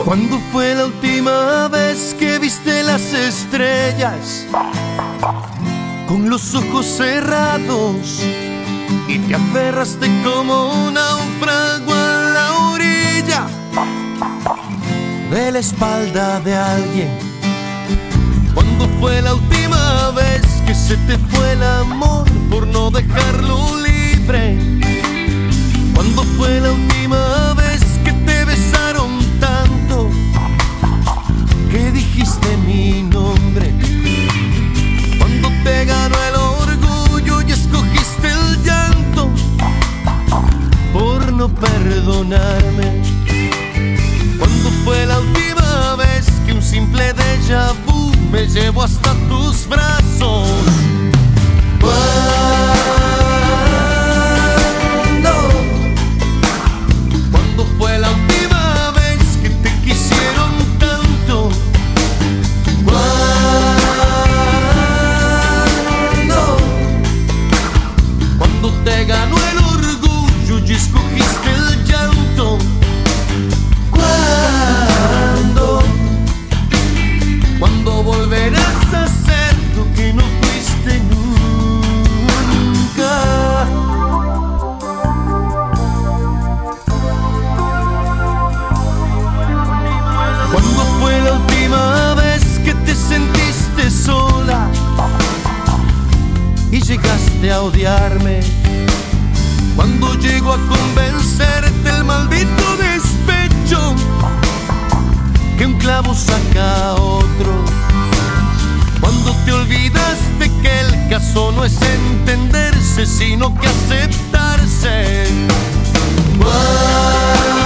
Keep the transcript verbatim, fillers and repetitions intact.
¿Cuándo fue la última vez que viste las estrellas con los ojos cerrados y te aferraste como un náufrago a la orilla de la espalda de alguien? ¿Cuándo fue la última vez que se te fue el amor por no dejarlo libre? ¿Cuándo fue la última vez que te besaron tanto que dijiste mi nombre? Cuando te ganó el orgullo y escogiste el llanto por no perdonarme. ¿Cuándo fue la última vez que un simple déjà vu me llevó hasta tus brazos? ¿Cuándo fue la última vez que te quisieron tanto? ¿Cuándo? Cuando te ganó el orgullo y escogiste el llanto. ¿Cuándo? ¿Cuándo volverás a ser lo que no fuiste nunca? ¿Cuándo fue la última vez que te sentiste sola y llegaste a odiarme? ¿Cuándo llegó a convencerte el maldito despecho que un clavo saca a otro? Cuando te olvidaste que el caso no es entenderse, sino que aceptarse.